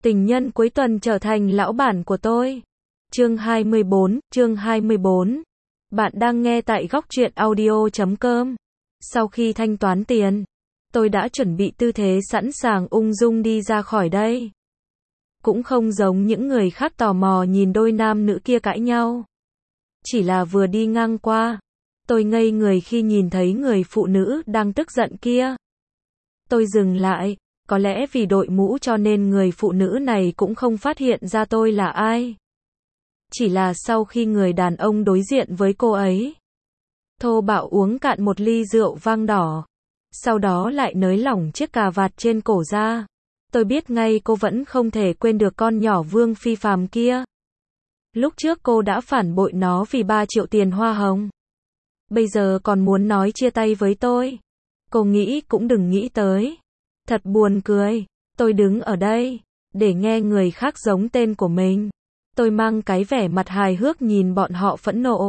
Tình nhân cuối tuần trở thành lão bản của tôi. Chương 24. Bạn đang nghe tại góc truyện audio.com. Sau khi thanh toán tiền, tôi đã chuẩn bị tư thế sẵn sàng ung dung đi ra khỏi đây. Cũng không giống những người khác tò mò nhìn đôi nam nữ kia cãi nhau. Chỉ là vừa đi ngang qua, tôi ngây người khi nhìn thấy người phụ nữ đang tức giận kia. Tôi dừng lại. Có lẽ vì đội mũ cho nên người phụ nữ này cũng không phát hiện ra tôi là ai. Chỉ là sau khi người đàn ông đối diện với cô ấy thô bạo uống cạn một ly rượu vang đỏ, sau đó lại nới lỏng chiếc cà vạt trên cổ ra. Tôi biết ngay cô vẫn không thể quên được con nhỏ Vương Phi Phàm kia. Lúc trước cô đã phản bội nó vì 3 triệu tiền hoa hồng. Bây giờ còn muốn nói chia tay với tôi. Cô nghĩ cũng đừng nghĩ tới. Thật buồn cười, tôi đứng ở đây, để nghe người khác giống tên của mình. Tôi mang cái vẻ mặt hài hước nhìn bọn họ phẫn nộ.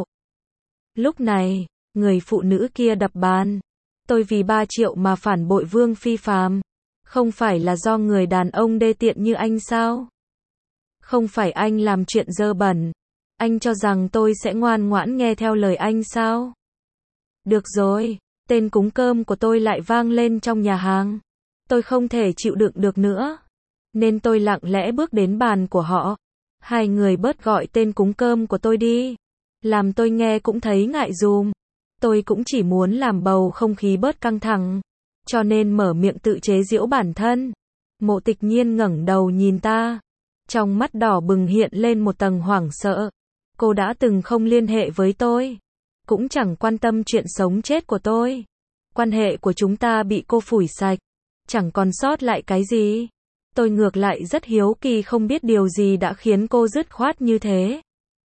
Lúc này, người phụ nữ kia đập bàn. Tôi vì 3 triệu mà phản bội Vương Phi Phàm. Không phải là do người đàn ông đê tiện như anh sao? Không phải anh làm chuyện dơ bẩn. Anh cho rằng tôi sẽ ngoan ngoãn nghe theo lời anh sao? Được rồi, tên cúng cơm của tôi lại vang lên trong nhà hàng. Tôi không thể chịu đựng được nữa, nên tôi lặng lẽ bước đến bàn của họ. Hai người bớt gọi tên cúng cơm của tôi đi. Làm tôi nghe cũng thấy ngại dùm. Tôi cũng chỉ muốn làm bầu không khí bớt căng thẳng, cho nên mở miệng tự chế giễu bản thân. Mộ Tịch Nhiên ngẩng đầu nhìn ta. Trong mắt đỏ bừng hiện lên một tầng hoảng sợ. Cô đã từng không liên hệ với tôi, cũng chẳng quan tâm chuyện sống chết của tôi. Quan hệ của chúng ta bị cô phủi sạch. Chẳng còn sót lại cái gì. Tôi ngược lại rất hiếu kỳ không biết điều gì đã khiến cô dứt khoát như thế.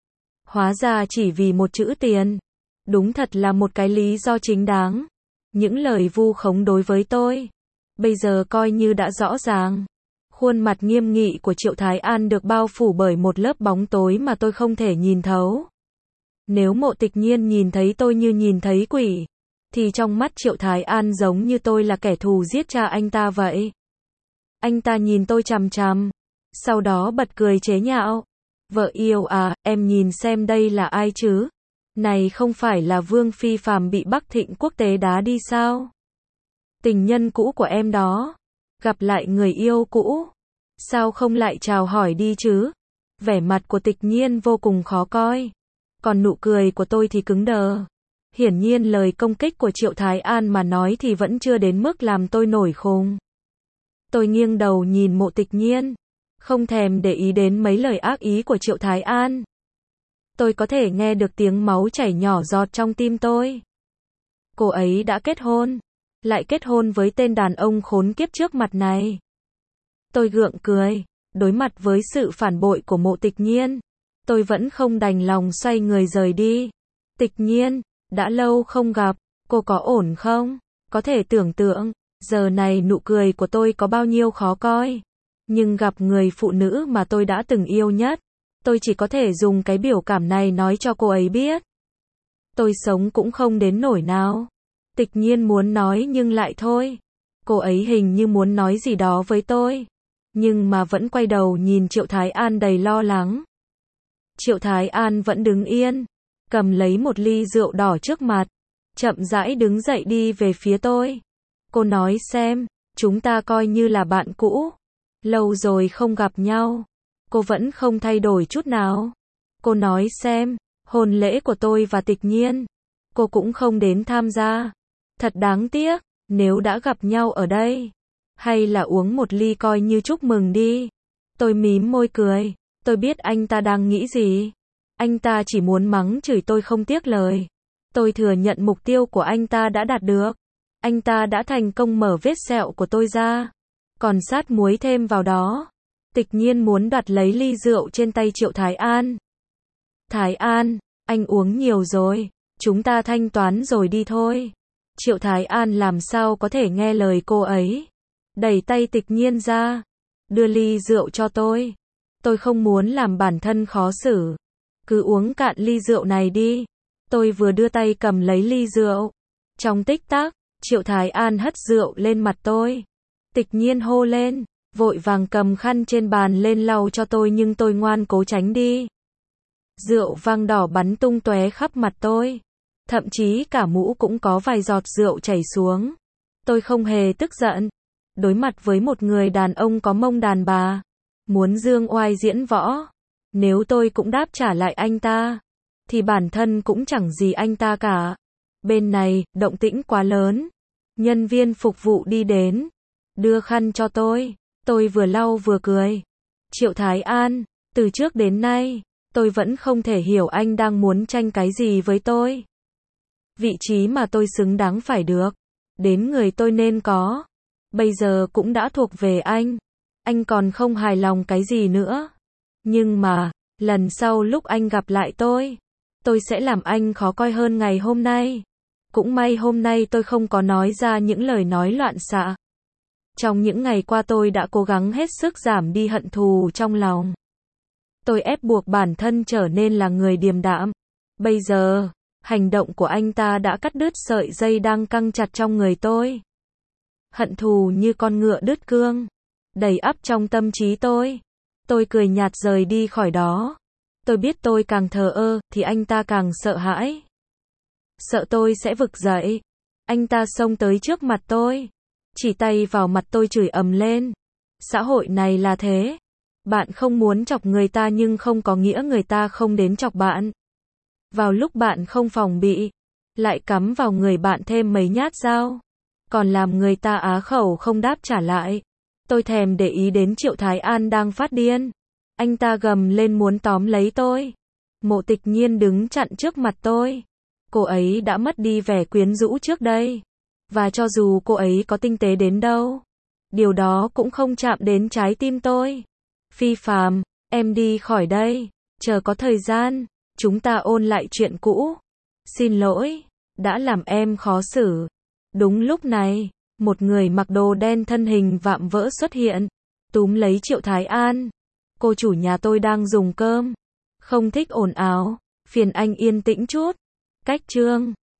Hóa ra chỉ vì một chữ tiền. Đúng thật là một cái lý do chính đáng. Những lời vu khống đối với tôi, bây giờ coi như đã rõ ràng. Khuôn mặt nghiêm nghị của Triệu Thái An được bao phủ bởi một lớp bóng tối mà tôi không thể nhìn thấu. Nếu Mộ Tịch Nhiên nhìn thấy tôi như nhìn thấy quỷ, thì trong mắt Triệu Thái An giống như tôi là kẻ thù giết cha anh ta vậy. Anh ta nhìn tôi chằm chằm, sau đó bật cười chế nhạo. Vợ yêu à, em nhìn xem đây là ai chứ? Này không phải là Vương Phi Phàm bị Bắc Thịnh Quốc tế đá đi sao? Tình nhân cũ của em đó. Gặp lại người yêu cũ. Sao không lại chào hỏi đi chứ? Vẻ mặt của Tịch Nhiên vô cùng khó coi. Còn nụ cười của tôi thì cứng đờ. Hiển nhiên lời công kích của Triệu Thái An mà nói thì vẫn chưa đến mức làm tôi nổi khùng. Tôi nghiêng đầu nhìn Mộ Tịch Nhiên, không thèm để ý đến mấy lời ác ý của Triệu Thái An. Tôi có thể nghe được tiếng máu chảy nhỏ giọt trong tim tôi. Cô ấy đã kết hôn, lại kết hôn với tên đàn ông khốn kiếp trước mặt này. Tôi gượng cười, đối mặt với sự phản bội của Mộ Tịch Nhiên, tôi vẫn không đành lòng xoay người rời đi. Tịch Nhiên, đã lâu không gặp, cô có ổn không? Có thể tưởng tượng, giờ này nụ cười của tôi có bao nhiêu khó coi. Nhưng gặp người phụ nữ mà tôi đã từng yêu nhất, tôi chỉ có thể dùng cái biểu cảm này nói cho cô ấy biết. Tôi sống cũng không đến nỗi nào. Tịch Nhiên muốn nói nhưng lại thôi. Cô ấy hình như muốn nói gì đó với tôi, nhưng mà vẫn quay đầu nhìn Triệu Thái An đầy lo lắng. Triệu Thái An vẫn đứng yên, cầm lấy một ly rượu đỏ trước mặt, chậm rãi đứng dậy đi về phía tôi. Cô nói xem, chúng ta coi như là bạn cũ. Lâu rồi không gặp nhau. Cô vẫn không thay đổi chút nào. Cô nói xem, hôn lễ của tôi và Tịch Nhiên, cô cũng không đến tham gia. Thật đáng tiếc, nếu đã gặp nhau ở đây, hay là uống một ly coi như chúc mừng đi. Tôi mím môi cười, tôi biết anh ta đang nghĩ gì. Anh ta chỉ muốn mắng chửi tôi không tiếc lời. Tôi thừa nhận mục tiêu của anh ta đã đạt được. Anh ta đã thành công mở vết sẹo của tôi ra, còn sát muối thêm vào đó. Tịch Nhiên muốn đoạt lấy ly rượu trên tay Triệu Thái An. Thái An, anh uống nhiều rồi, chúng ta thanh toán rồi đi thôi. Triệu Thái An làm sao có thể nghe lời cô ấy. Đẩy tay Tịch Nhiên ra, đưa ly rượu cho tôi. Tôi không muốn làm bản thân khó xử. Cứ uống cạn ly rượu này đi. Tôi vừa đưa tay cầm lấy ly rượu. Trong tích tắc, Triệu Thái An hất rượu lên mặt tôi. Tịch Nhiên hô lên, vội vàng cầm khăn trên bàn lên lau cho tôi nhưng tôi ngoan cố tránh đi. Rượu vang đỏ bắn tung tóe khắp mặt tôi. Thậm chí cả mũ cũng có vài giọt rượu chảy xuống. Tôi không hề tức giận. Đối mặt với một người đàn ông có mông đàn bà, muốn dương oai diễn võ. Nếu tôi cũng đáp trả lại anh ta, thì bản thân cũng chẳng gì anh ta cả. Bên này, động tĩnh quá lớn. Nhân viên phục vụ đi đến, đưa khăn cho tôi. Tôi vừa lau vừa cười. Triệu Thái An, từ trước đến nay, tôi vẫn không thể hiểu anh đang muốn tranh cái gì với tôi. Vị trí mà tôi xứng đáng phải được, đến người tôi nên có, bây giờ cũng đã thuộc về anh. Anh còn không hài lòng cái gì nữa. Nhưng mà, lần sau lúc anh gặp lại tôi sẽ làm anh khó coi hơn ngày hôm nay. Cũng may hôm nay tôi không có nói ra những lời nói loạn xạ. Trong những ngày qua tôi đã cố gắng hết sức giảm đi hận thù trong lòng. Tôi ép buộc bản thân trở nên là người điềm đạm. Bây giờ, hành động của anh ta đã cắt đứt sợi dây đang căng chặt trong người tôi. Hận thù như con ngựa đứt cương, đầy ắp trong tâm trí tôi. Tôi cười nhạt rời đi khỏi đó. Tôi biết tôi càng thờ ơ, thì anh ta càng sợ hãi. Sợ tôi sẽ vực dậy. Anh ta xông tới trước mặt tôi, chỉ tay vào mặt tôi chửi ầm lên. Xã hội này là thế. Bạn không muốn chọc người ta nhưng không có nghĩa người ta không đến chọc bạn. Vào lúc bạn không phòng bị, lại cắm vào người bạn thêm mấy nhát dao, còn làm người ta á khẩu không đáp trả lại. Tôi thèm để ý đến Triệu Thái An đang phát điên. Anh ta gầm lên muốn tóm lấy tôi. Mộ Tịch Nhiên đứng chặn trước mặt tôi. Cô ấy đã mất đi vẻ quyến rũ trước đây. Và cho dù cô ấy có tinh tế đến đâu, điều đó cũng không chạm đến trái tim tôi. Phi phàm, em đi khỏi đây. Chờ có thời gian, chúng ta ôn lại chuyện cũ. Xin lỗi, đã làm em khó xử. Đúng lúc này, một người mặc đồ đen thân hình vạm vỡ xuất hiện, túm lấy Triệu Thái An. Cô chủ nhà tôi đang dùng cơm, không thích ồn ào, phiền anh yên tĩnh chút. Cách chương